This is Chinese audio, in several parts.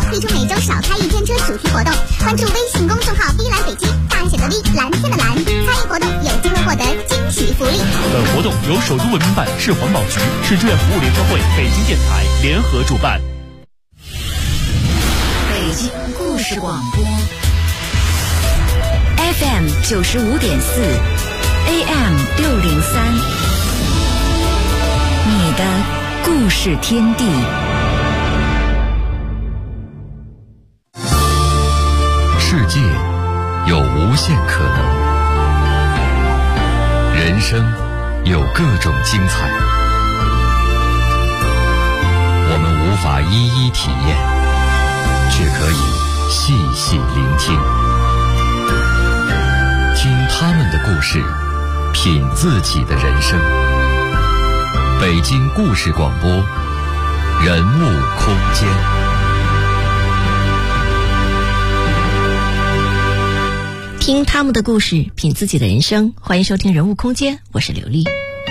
推出每周少开1天车主题活动，关注微信公众号 V 蓝北京，大写的 V， 蓝天的蓝，参与活动有机会获得惊喜福利。 本活动由首都文明办、市环保局、市志愿服务联合会、北京电台联合主办。 北京故事广播 FM 95.4 AM 603，你的故事天地。 世界有无限可能，人生有各种精彩，我们无法一一体验，却可以细细聆听，听他们的故事，品自己的人生。北京故事广播，人物空间。 听他们的故事，品自己的人生。欢迎收听人物空间，我是刘丽。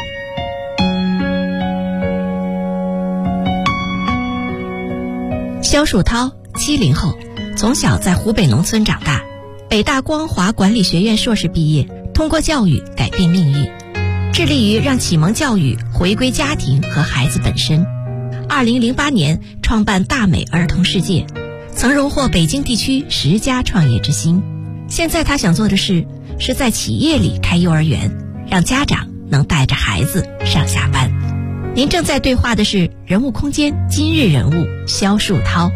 肖树涛70后，从小在湖北农村长大，北大光华管理学院硕士毕业，通过教育改变命运，致力于让启蒙教育回归家庭和孩子本身。2008年创办大美儿童世界，曾荣获北京地区10佳创业之星。现在他想做的事是在企业里开幼儿园，让家长能带着孩子上下班。您正在对话的是人物空间今日人物肖树涛。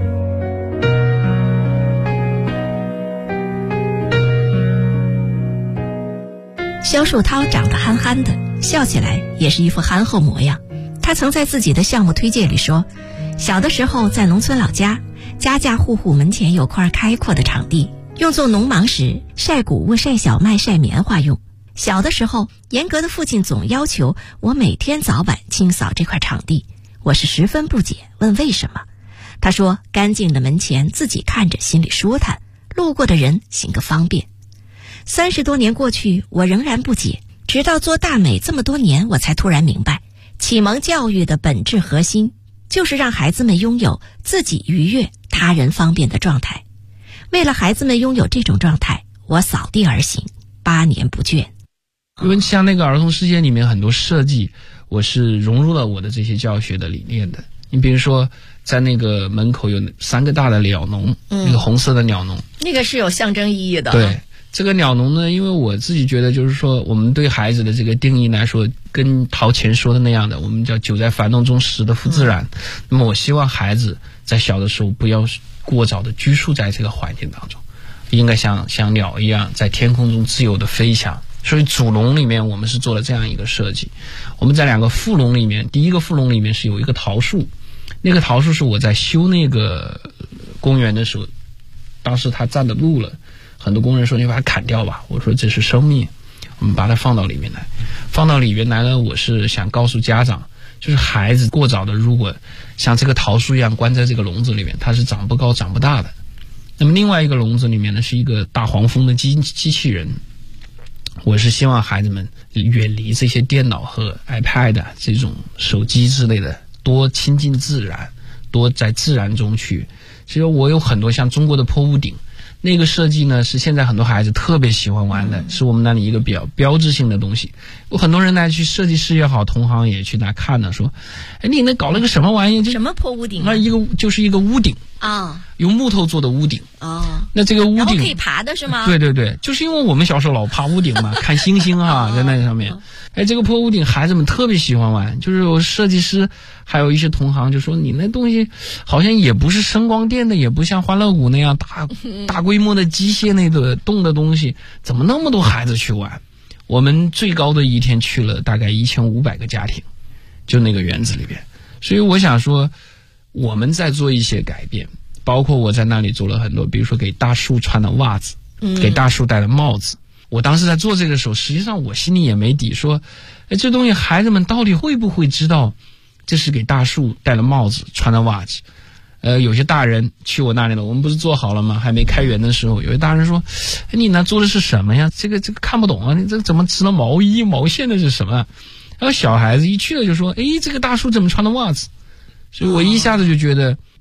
肖树涛长得憨憨的，笑起来也是一副憨厚模样。他曾在自己的项目推介里说，小的时候在农村老家，家家户户门前有块开阔的场地，用作农忙时晒谷物、晒小麦、晒棉花用。小的时候，严格的父亲总要求我每天早晚清扫这块场地，我是十分不解，问为什么。他说，干净的门前自己看着心里舒坦，路过的人行个方便。30多年过去，我仍然不解，直到做大美这么多年，我才突然明白，启蒙教育的本质核心就是让孩子们拥有自己愉悦、他人方便的状态。为了孩子们拥有这种状态，我扫地而行，8年不倦。 因为像那个儿童世界里面很多设计，我是融入了我的这些教学的理念的。你比如说，在那个门口有3个大的鸟笼，那个红色的鸟笼， 那个是有象征意义的。 对，这个鸟笼呢，因为我自己觉得就是说，我们对孩子的这个定义来说，跟陶潜说的那样的，我们叫久在繁动中识得复自然。那么我希望孩子在小的时候不要过早的拘束在这个环境当中，应该像鸟一样在天空中自由的飞翔。所以主笼里面我们是做了这样一个设计。我们在2个副笼里面，第一个副笼里面是有一个桃树，那个桃树是我在修那个公园的时候，当时它占的路了，很多工人说你把它砍掉吧，我说这是生命，我们把它放到里面来。放到里面来呢，我是想告诉家长，就是孩子过早的如果像这个桃树一样关在这个笼子里面，它是长不高长不大的。那么另外一个笼子里面呢，是一个大黄蜂的机器人。我是希望孩子们远离这些电脑和 iPad 这种手机之类的，多亲近自然，多在自然中去。其实我有很多像中国的坡屋顶，那个设计呢是现在很多孩子特别喜欢玩的，是我们那里一个比较标志性的东西。有很多人呢去设计师也好，同行也去那看呢，说哎，你那搞了个什么玩意？ 什么坡屋顶？ 那就是一个屋顶啊， 用木头做的屋顶啊。 那这个屋顶可以爬的是吗？ 对对对，就是因为我们小时候老爬屋顶嘛，看星星啊，在那上面。哎，这个坡屋顶孩子们特别喜欢玩，就是有设计师还有一些同行就说，你那东西好像也不是声光电的，也不像欢乐谷那样大规模的机械那个动的东西，怎么那么多孩子去玩？我们最高的一天去了大概1500个家庭，就那个园子里边。所以我想说，我们在做一些改变，包括我在那里做了很多，比如说给大树穿的袜子，给大树戴的帽子。我当时在做这个时候，实际上我心里也没底，说哎，这东西孩子们到底会不会知道这是给大树戴了帽子穿的袜子。有些大人去我那里了，我们不是做好了吗？还没开园的时候，有些大人说哎，你那做的是什么呀？这个看不懂啊，你这怎么织了毛衣毛线的是什么？然后小孩子一去了就说哎，这个大树怎么穿的袜子？所以我一下子就觉得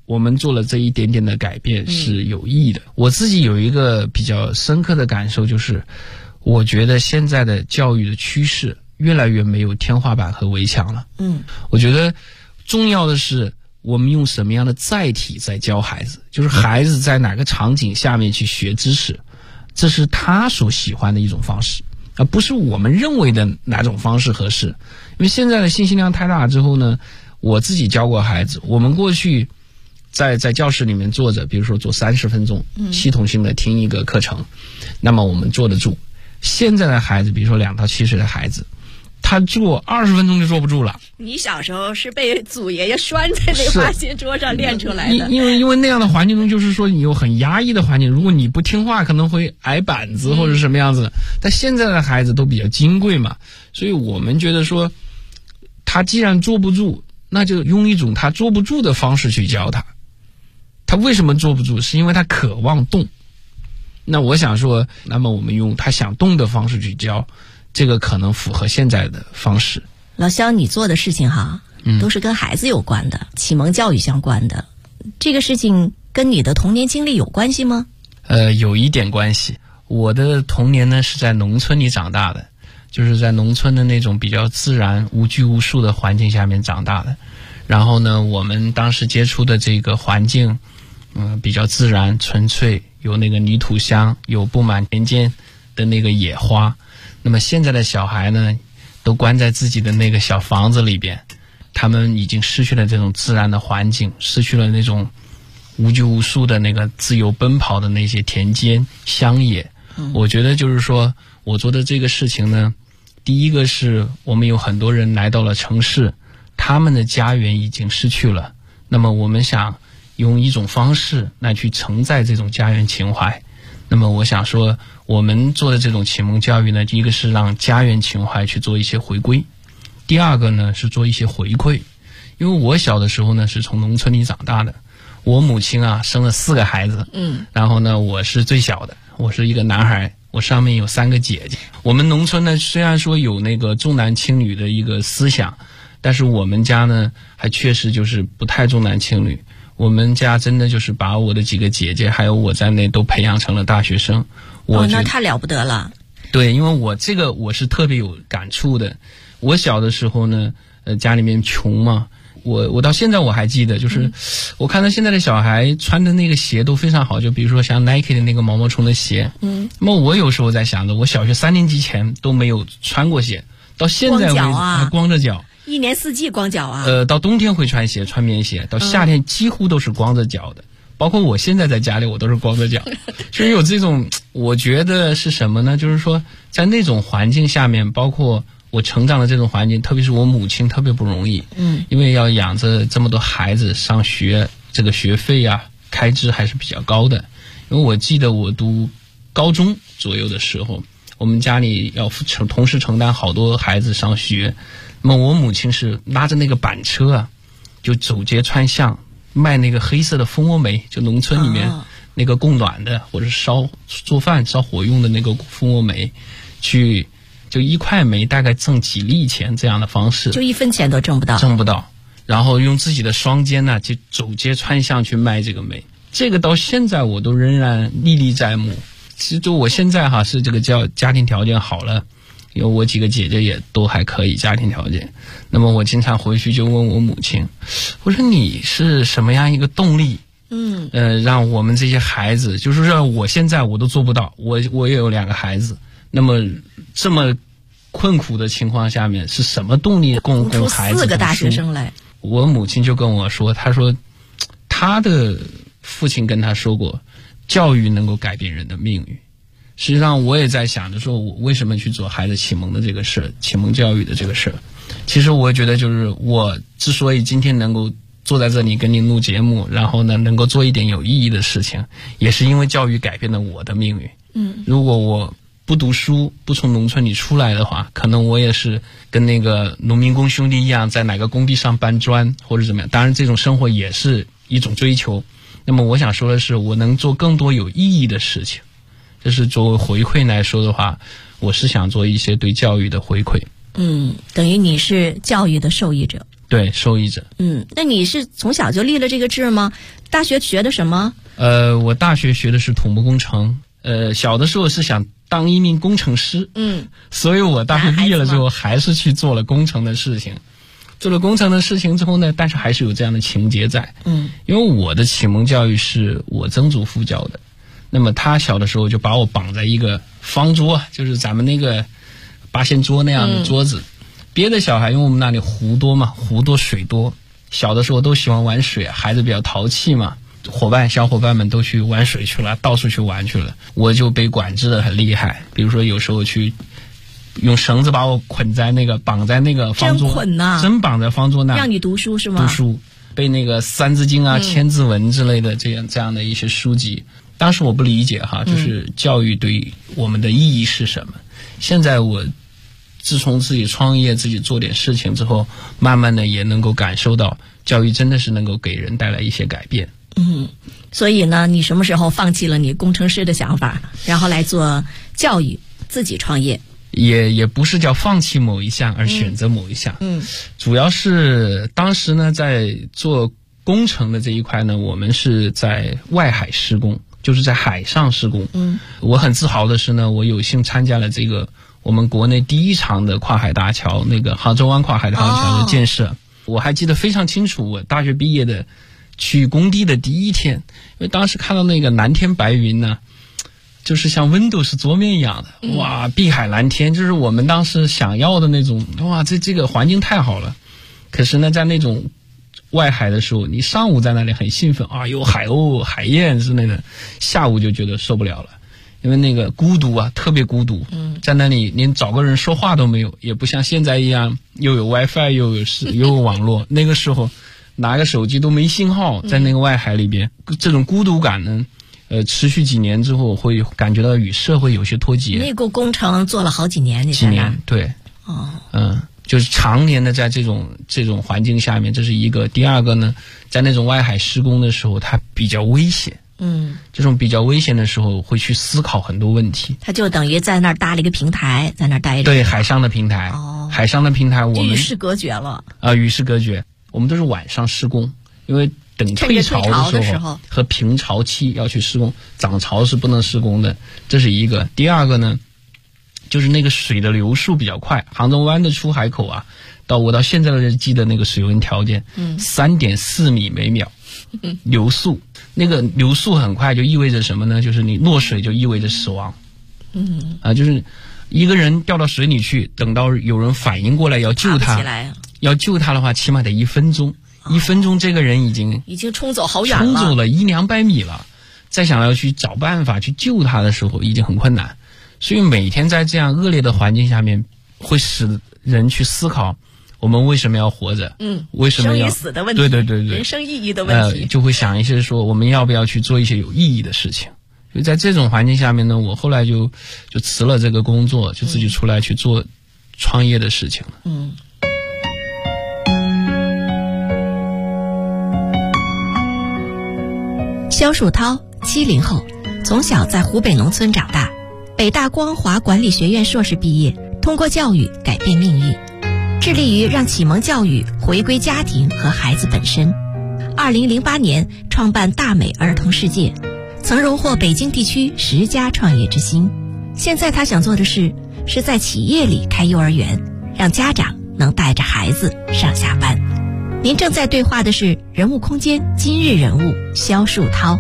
我们做了这一点点的改变是有意义的。我自己有一个比较深刻的感受，就是我觉得现在的教育的趋势越来越没有天花板和围墙了。我觉得重要的是我们用什么样的载体在教孩子，就是孩子在哪个场景下面去学知识，这是他所喜欢的一种方式，而不是我们认为的哪种方式合适。因为现在的信息量太大之后呢，我自己教过孩子，我们过去在教室里面坐着，比如说坐30分钟，系统性的听一个课程，那么我们坐得住。现在的孩子，比如说2到7岁的孩子，他坐20分钟就坐不住了。 你小时候是被祖爷爷拴在那花心桌上练出来的。 因为那样的环境中，就是说你有很压抑的环境，如果你不听话，可能会挨板子或者什么样子。但现在的孩子都比较金贵嘛，所以我们觉得说，他既然坐不住，那就用一种他坐不住的方式去教他。他为什么坐不住？是因为他渴望动。那我想说，那么我们用他想动的方式去教，这个可能符合现在的方式。 老肖，你做的事情哈，都是跟孩子有关的，启蒙教育相关的。这个事情跟你的童年经历有关系吗？ 有一点关系。我的童年呢是在农村里长大的，就是在农村的那种比较自然、无拘无束的环境下面长大的。然后呢，我们当时接触的这个环境，比较自然、纯粹，有那个泥土香，有布满田间的那个野花。那么现在的小孩呢，都关在自己的那个小房子里边，他们已经失去了这种自然的环境，失去了那种无拘无束的那个自由奔跑的那些田间乡野。我觉得就是说，我做的这个事情呢，第一个是我们有很多人来到了城市，他们的家园已经失去了，那么我们想用一种方式来去承载这种家园情怀。那么我想说，我们做的这种启蒙教育呢，第一个是让家园情怀去做一些回归，第二个呢是做一些回馈。因为我小的时候呢是从农村里长大的，我母亲啊生了4个孩子，然后呢我是最小的，我是一个男孩，我上面有3个姐姐。我们农村呢虽然说有那个重男轻女的一个思想，但是我们家呢还确实就是不太重男轻女。我们家真的就是把我的几个姐姐还有我在内都培养成了大学生。 那太了不得了。 对，因为我是特别有感触的。我小的时候呢，家里面穷嘛，我到现在我还记得，就是我看到现在的小孩穿的那个鞋都非常好，就比如说像 Nike 的那个毛毛虫的鞋。那么我有时候在想着，我小学3年级前都没有穿过鞋，到现在为止还光着脚。 1年4季光脚啊？ 到冬天会穿鞋，穿棉鞋，到夏天几乎都是光着脚的。包括我现在在家里，我都是光着脚。所以有这种，我觉得是什么呢？就是说，在那种环境下面，包括我成长的这种环境，特别是我母亲特别不容易。因为要养着这么多孩子上学，这个学费啊，开支还是比较高的。因为我记得我读高中左右的时候，我们家里要同时承担好多孩子上学。那么我母亲是拉着那个板车啊，就走街串巷卖那个黑色的蜂窝煤，就农村里面那个供暖的或者做饭烧火用的那个蜂窝煤，去就1块煤大概挣几粒钱这样的方式， 就1分钱都挣不到。然后用自己的双肩呢，就走街串巷去卖这个煤。这个到现在我都仍然历历在目。其实就我现在是这个家庭条件好了。因为我几个姐姐也都还可以家庭条件，那么我经常回去就问我母亲，我说你是什么样一个动力，让我们这些孩子，就是让我现在我都做不到，我也有2个孩子，那么这么困苦的情况下面，是什么动力供孩子 4个大学生来？ 我母亲就跟我说，她说她的父亲跟她说过，教育能够改变人的命运。实际上我也在想着说，我为什么去做孩子启蒙的这个事，启蒙教育的这个事。其实我觉得就是我之所以今天能够坐在这里跟您录节目，然后呢能够做一点有意义的事情，也是因为教育改变了我的命运。如果我不读书，不从农村里出来的话，可能我也是跟那个农民工兄弟一样，在哪个工地上搬砖或者怎么样。当然这种生活也是一种追求。那么我想说的是，我能做更多有意义的事情。就是作为回馈来说的话，我是想做一些对教育的回馈。 等于你是教育的受益者。 对，受益者。 那你是从小就立了这个志吗？大学学的什么？ 我大学学的是土木工程。小的时候是想当一名工程师。所以我大学毕业了之后还是去做了工程的事情。做了工程的事情之后呢，但是还是有这样的情节在。因为我的启蒙教育是我曾祖父教的。那么他小的时候就把我绑在一个方桌，就是咱们那个八仙桌那样的桌子。别的小孩因为我们那里湖多嘛，湖多水多，小的时候都喜欢玩水，孩子比较淘气嘛，小伙伴们都去玩水去了，到处去玩去了，我就被管制的很厉害。比如说有时候去用绳子把我绑在那个方桌， 真捆呐， 真绑在方桌那， 让你读书是吗？ 读书，背那个三字经啊、千字文之类的这样的一些书籍。当时我不理解哈，就是教育对我们的意义是什么。现在我自从自己创业、自己做点事情之后，慢慢的也能够感受到，教育真的是能够给人带来一些改变。 所以呢，你什么时候放弃了你工程师的想法，然后来做教育，自己创业？ 也不是叫放弃某一项而选择某一项。主要是当时呢，在做工程的这一块呢，我们是在外海施工，就是在海上施工。我很自豪的是呢，我有幸参加了这个我们国内第一场的跨海大桥，那个杭州湾跨海大桥的建设。我还记得非常清楚，我大学毕业的去工地的第一天，因为当时看到那个蓝天白云呢，就是像 Windows 桌面一样的，哇，碧海蓝天，就是我们当时想要的那种，哇，这个环境太好了。可是呢，在那种外海的时候，你上午在那里很兴奋啊，有海鸥、海燕之类的，下午就觉得受不了了，因为那个孤独啊，特别孤独。在那里连找个人说话都没有，也不像现在一样又有 WiFi 又有网络。那个时候拿个手机都没信号，在那个外海里边，这种孤独感呢，持续几年之后会感觉到与社会有些脱节。 那个工程做了好几年，你几年，对。就是常年的在这种环境下面，这是一个。第二个呢，在那种外海施工的时候，它比较危险。这种比较危险的时候，会去思考很多问题。 他就等于在那儿搭了一个平台，在那儿待着。 对，海上的平台。海上的平台，我们与世隔绝了。 与世隔绝。我们都是晚上施工，因为等退潮的时候和平潮期要去施工，涨潮是不能施工的，这是一个。第二个呢，就是那个水的流速比较快。杭州湾的出海口啊，我到现在都记得那个水温条件，3.4米每秒流速。那个流速很快，就意味着什么呢？就是你落水就意味着死亡。就是一个人掉到水里去，等到有人反应过来要救他，要救他的话，起码得1分钟。1分钟，这个人已经冲走好远了， 冲走了100-200米了。再想要去找办法去救他的时候，已经很困难。所以每天在这样恶劣的环境下面，会使人去思考我们为什么要活着？为什么要生与死的问题？ 对， 人生意义的问题， 就会想一些说我们要不要去做一些有意义的事情。所以在这种环境下面呢，我后来就辞了这个工作，就自己出来去做创业的事情了。 肖树涛70后，从小在湖北农村长大，北大光华管理学院硕士毕业，通过教育改变命运，致力于让启蒙教育回归家庭和孩子本身。2008年创办大美儿童世界，曾荣获北京地区10佳创业之星。现在他想做的事是在企业里开幼儿园，让家长能带着孩子上下班。您正在对话的是人物空间今日人物肖树涛。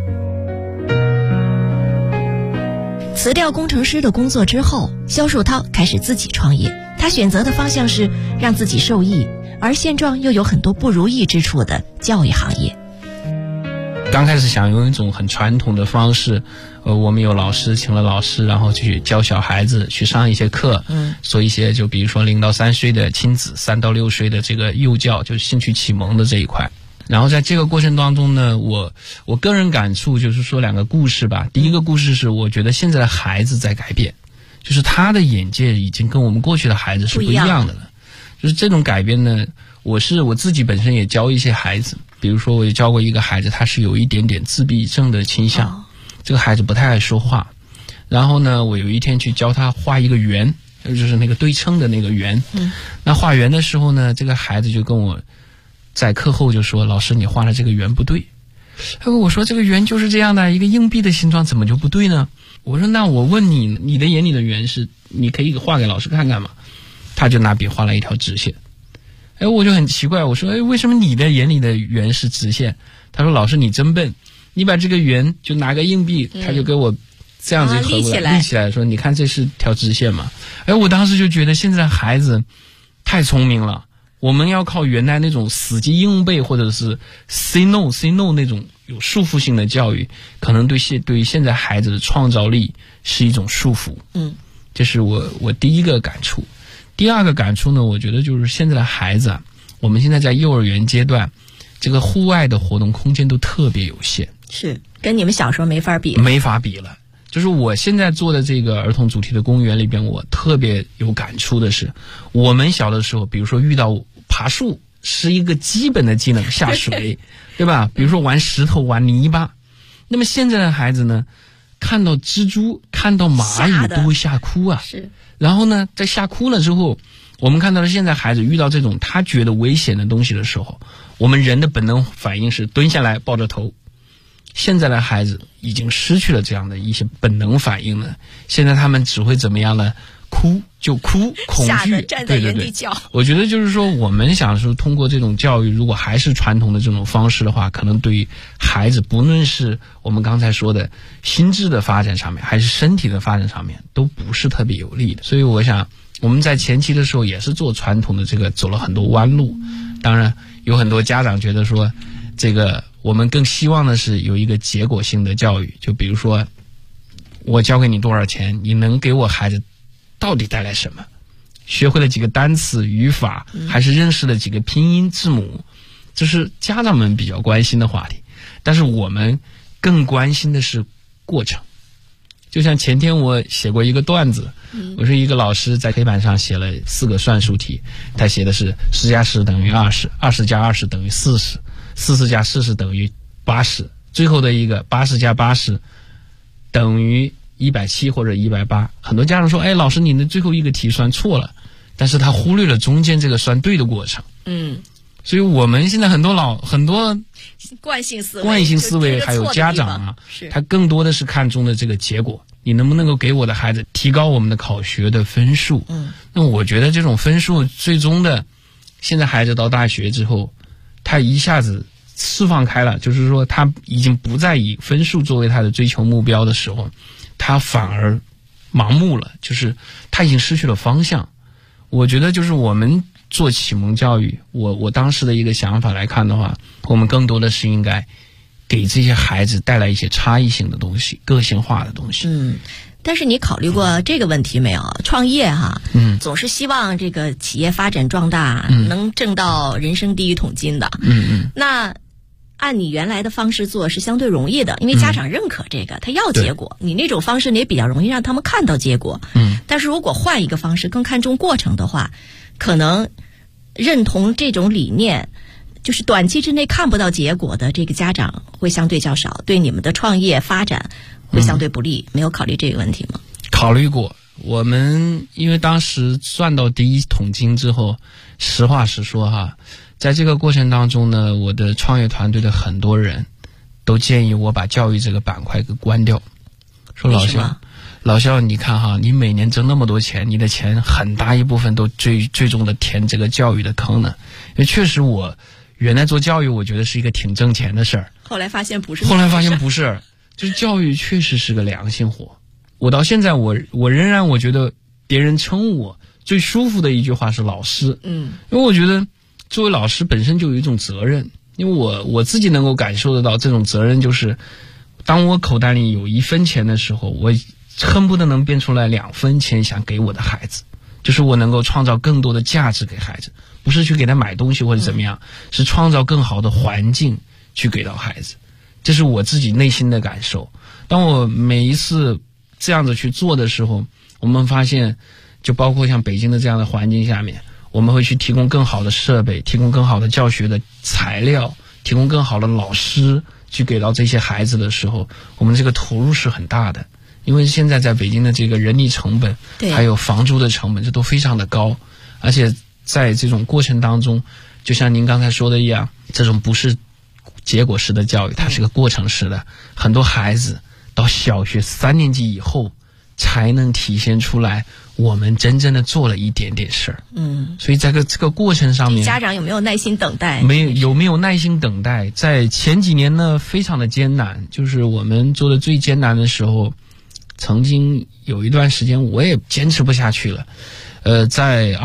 辞掉工程师的工作之后，肖树涛开始自己创业。他选择的方向是让自己受益，而现状又有很多不如意之处的教育行业。 刚开始想用一种很传统的方式，我们有老师，请了老师，然后去教小孩子，去上一些课，做一些就比如说0到3岁的亲子，3到6岁的这个幼教，就是兴趣启蒙的这一块。然后在这个过程当中呢，我个人感触就是说2个故事吧。第一个故事是我觉得现在的孩子在改变，就是他的眼界已经跟我们过去的孩子是不一样的了。就是这种改变呢，我自己本身也教一些孩子，比如说我也教过一个孩子，他是有一点点自闭症的倾向，这个孩子不太爱说话。然后呢，我有一天去教他画一个圆， 就是那个对称的那个圆。那画圆的时候呢，这个孩子就跟我在课后就说：“老师，你画的这个圆不对。”我说：“这个圆就是这样的，一个硬币的形状，怎么就不对呢？”我说：“那我问你，你的眼里的圆是，你可以画给老师看看吗？”他就拿笔画了一条直线。我就很奇怪，我说：“为什么你的眼里的圆是直线？”他说：“老师，你真笨，你把这个圆就拿个硬币，他就给我这样子合过来，立起来，说你看这是条直线嘛。”我当时就觉得现在孩子太聪明了，我们要靠原来那种死记硬背或者是 say no 那种有束缚性的教育，可能对于现在孩子的创造力是一种束缚。这是我第一个感触。第二个感触呢，我觉得就是现在的孩子啊，我们现在在幼儿园阶段，这个户外的活动空间都特别有限， 是跟你们小时候没法比了。就是我现在做的这个儿童主题的公园里边，我特别有感触的是，我们小的时候，比如说遇到爬树是一个基本的技能，下水对吧？比如说玩石头玩泥巴。那么现在的孩子呢，看到蜘蛛看到蚂蚁都会吓哭啊。 是。 然后呢，在吓哭了之后，我们看到了现在孩子遇到这种他觉得危险的东西的时候，我们人的本能反应是蹲下来抱着头。现在的孩子已经失去了这样的一些本能反应了，现在他们只会怎么样呢？哭就哭，恐惧， 站在原地叫。 我觉得就是说，我们想说通过这种教育，如果还是传统的这种方式的话，可能对于孩子，不论是我们刚才说的心智的发展上面，还是身体的发展上面，都不是特别有利的。所以我想，我们在前期的时候也是做传统的这个走了很多弯路。当然，有很多家长觉得说，这个我们更希望的是有一个结果性的教育，就比如说，我交给你多少钱，你能给我孩子到底带来什么？学会了几个单词语法，还是认识了几个拼音字母？这是家长们比较关心的话题。但是我们更关心的是过程。就像前天我写过一个段子，我是一个老师在黑板上写了4个算术题，他写的是10加10等于20，20加20等于40，40加40等于80，最后的一个80加80等于170或者180。很多家长说，老师你的最后一个题算错了，但是他忽略了中间这个算对的过程。所以我们现在很多惯性思维还有家长啊，他更多的是看重的这个结果，你能不能够给我的孩子提高我们的考学的分数。那我觉得这种分数最终的，现在孩子到大学之后，他一下子释放开了，就是说他已经不再以分数作为他的追求目标的时候，他反而盲目了，就是他已经失去了方向。我觉得就是我们做启蒙教育，我当时的一个想法来看的话，我们更多的是应该给这些孩子带来一些差异性的东西，个性化的东西。 但是你考虑过这个问题没有？创业总是希望这个企业发展壮大，能挣到人生第一桶金的。那按你原来的方式做是相对容易的，因为家长认可这个，他要结果。你那种方式你也比较容易让他们看到结果。但是如果换一个方式，更看重过程的话，可能认同这种理念，就是短期之内看不到结果的这个家长会相对较少，对你们的创业发展会相对不利。没有考虑这个问题吗？ 考虑过。我们因为当时赚到第一桶金之后，实话实说在这个过程当中呢，我的创业团队的很多人都建议我把教育这个板块给关掉，说老肖你看你每年挣那么多钱，你的钱很大一部分都最终的填这个教育的坑呢。因为确实我原来做教育，我觉得是一个挺挣钱的事儿， 后来发现不是，就是教育确实是个良心活。我到现在我仍然我觉得别人称我最舒服的一句话是老师。因为我觉得作为老师本身就有一种责任，因为我自己能够感受得到这种责任，就是当我口袋里有1分钱的时候，我恨不得能变出来2分钱想给我的孩子，就是我能够创造更多的价值给孩子，不是去给他买东西或者怎么样，是创造更好的环境去给到孩子。这是我自己内心的感受。当我每一次这样子去做的时候，我们发现就包括像北京的这样的环境下面，我们会去提供更好的设备，提供更好的教学的材料，提供更好的老师去给到这些孩子的时候，我们这个投入是很大的。 因为现在在北京的这个人力成本，还有房租的成本，这都非常的高，而且在这种过程当中，就像您刚才说的一样，这种不是结果式的教育，它是个过程式的，很多孩子到小学3年级以后才能体现出来我们真正的做了一点点事儿。所以在这个过程上面， 家长有没有耐心等待？ 有没有耐心等待？在前几年呢，非常的艰难，就是我们做的最艰难的时候，曾经有一段时间我也坚持不下去了。在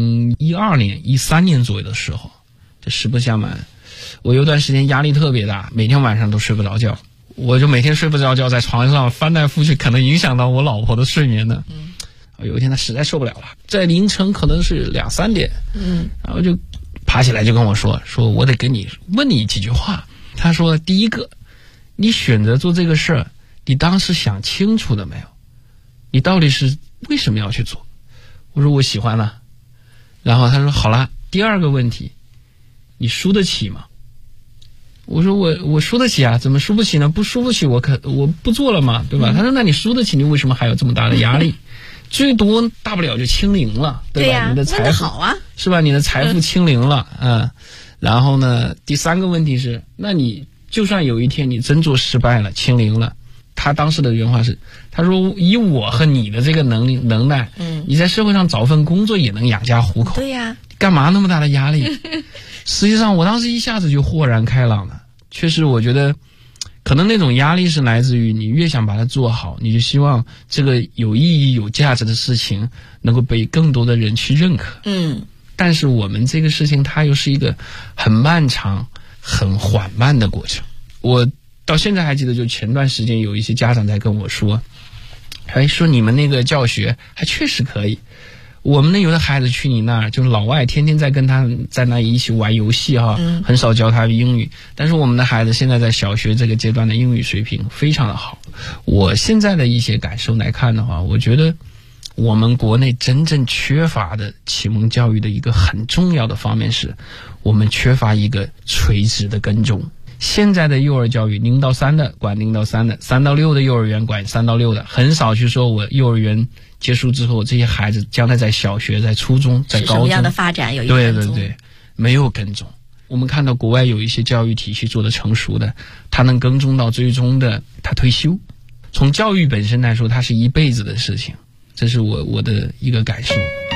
2012年、13年左右的时候，这实不相瞒，我有段时间压力特别大，每天晚上都睡不着觉。我就每天睡不着觉，在床上翻来覆去，可能影响到我老婆的睡眠呢。有一天她实在受不了了，在凌晨可能是2、3点，然后就爬起来就跟我说我得问你几句话。她说，第一个，你选择做这个事儿，你当时想清楚了没有？你到底是为什么要去做？我说我喜欢了。然后她说好了，第二个问题，你输得起吗？我说我输得起啊，怎么输不起呢？不输不起我不做了嘛，对吧？他说那你输得起，你为什么还有这么大的压力？最多大不了就清零了，对吧？你的财富好啊，是吧？你的财富清零了，然后呢，第3个问题是，那你就算有一天你真做失败了，清零了，他当时的原话是，他说以我和你的这个能耐，你在社会上找份工作也能养家糊口， 对呀， 干嘛那么大的压力？实际上我当时一下子就豁然开朗了。确实我觉得可能那种压力是来自于你越想把它做好，你就希望这个有意义有价值的事情能够被更多的人去认可。但是我们这个事情它又是一个很漫长很缓慢的过程。我到现在还记得，就前段时间有一些家长在跟我说，说你们那个教学还确实可以，我们那有的孩子去你那儿，就是老外天天在跟他在那一起玩游戏哈，很少教他英语。但是我们的孩子现在在小学这个阶段的英语水平非常的好。我现在的一些感受来看的话，我觉得我们国内真正缺乏的启蒙教育的一个很重要的方面是，我们缺乏一个垂直的跟踪。现在的幼儿教育0到3的管0到3的，3到6的幼儿园管3到6的，很少去说我幼儿园结束之后，这些孩子将来在小学、在初中、在高中什么样的发展有一个跟踪。 对，没有跟踪。我们看到国外有一些教育体系做得成熟的，他能跟踪到最终的他退休。从教育本身来说，它是一辈子的事情，这是我的一个感受。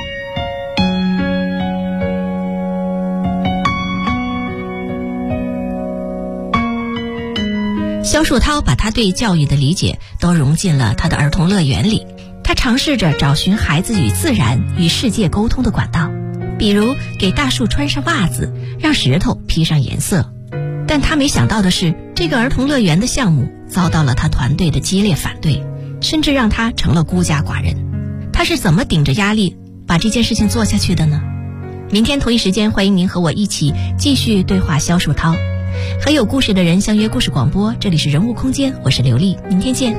萧树涛把他对教育的理解都融进了他的儿童乐园里。他尝试着找寻孩子与自然、与世界沟通的管道，比如给大树穿上袜子，让石头披上颜色。但他没想到的是，这个儿童乐园的项目遭到了他团队的激烈反对，甚至让他成了孤家寡人。他是怎么顶着压力把这件事情做下去的呢？明天同一时间，欢迎您和我一起继续对话萧树涛。和有故事的人相约故事广播，这里是人物空间，我是刘丽，明天见。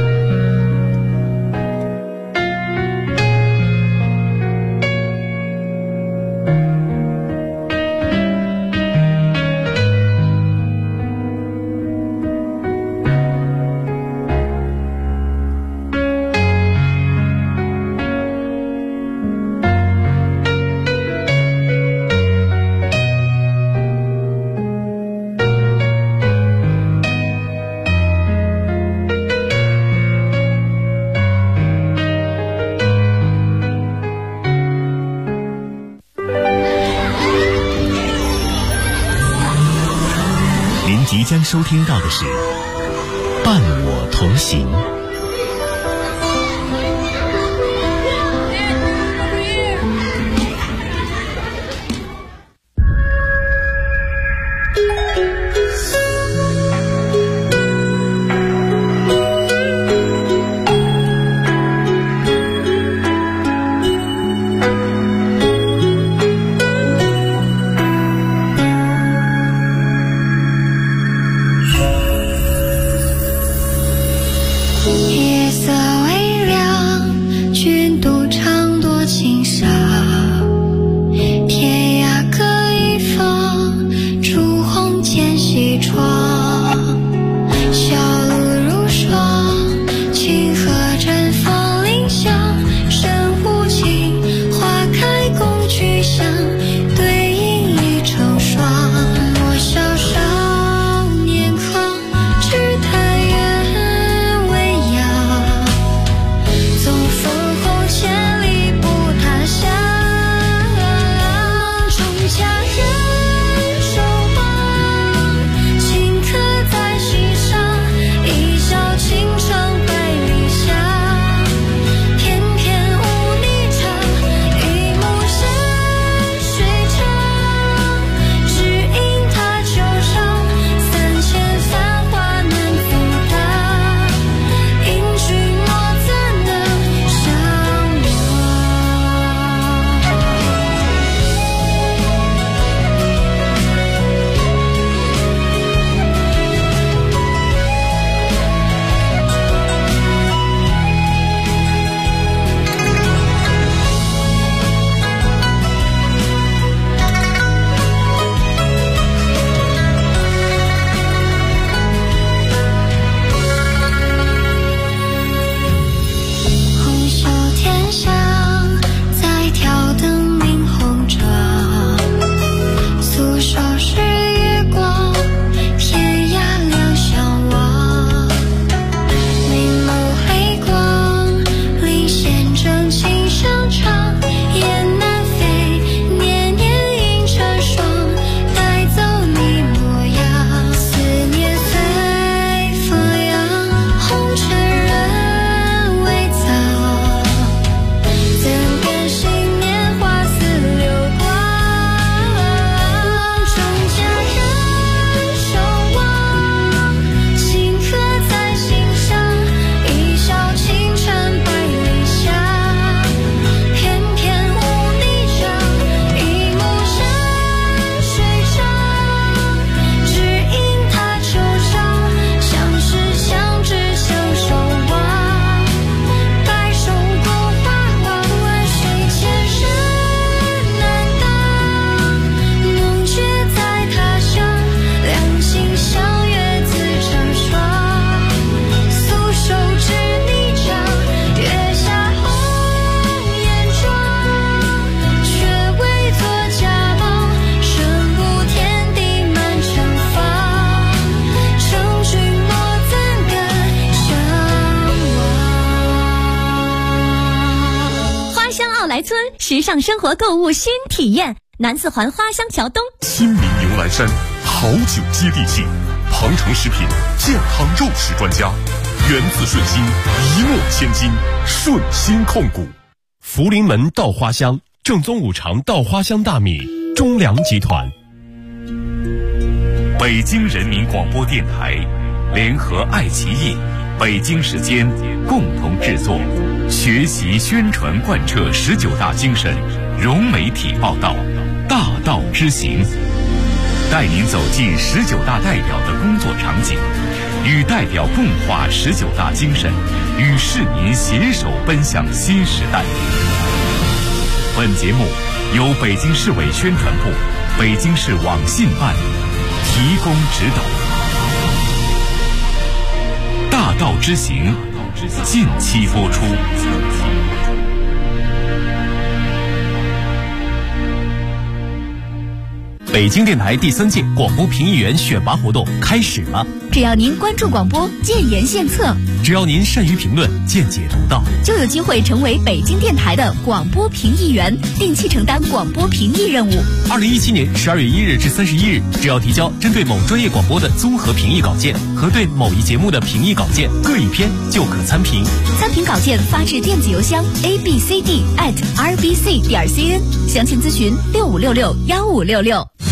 即将收听到的是《伴我同行》。 小路如霜，清河时尚生活购物新体验，南四环花乡桥东。 亲民牛栏山，好酒接地气，庞城食品健康肉食专家，源自顺心，一诺千金，顺心控股。福临门稻花香，正宗五常稻花香大米，中粮集团。 北京人民广播电台联合爱奇艺、北京时间共同制作，学习宣传贯彻19大精神，融媒体报道，大道之行，带您走进19大代表的工作场景，与代表共话19大精神，与市民携手奔向新时代。本节目由北京市委宣传部、北京市网信办提供指导。大道之行，近期播出。北京电台第3届广播评议员选拔活动开始了。 只要您关注广播，建言献策； 只要您善于评论，见解独到， 就有机会成为北京电台的广播评议员，定期承担广播评议任务。 2017年12月1日至31日，只要提交针对某专业广播的综合评议稿件和对某一节目的评议稿件各一篇，就可参评。 参评稿件发至电子邮箱 abcd@rbc.cn，详情咨询65661566。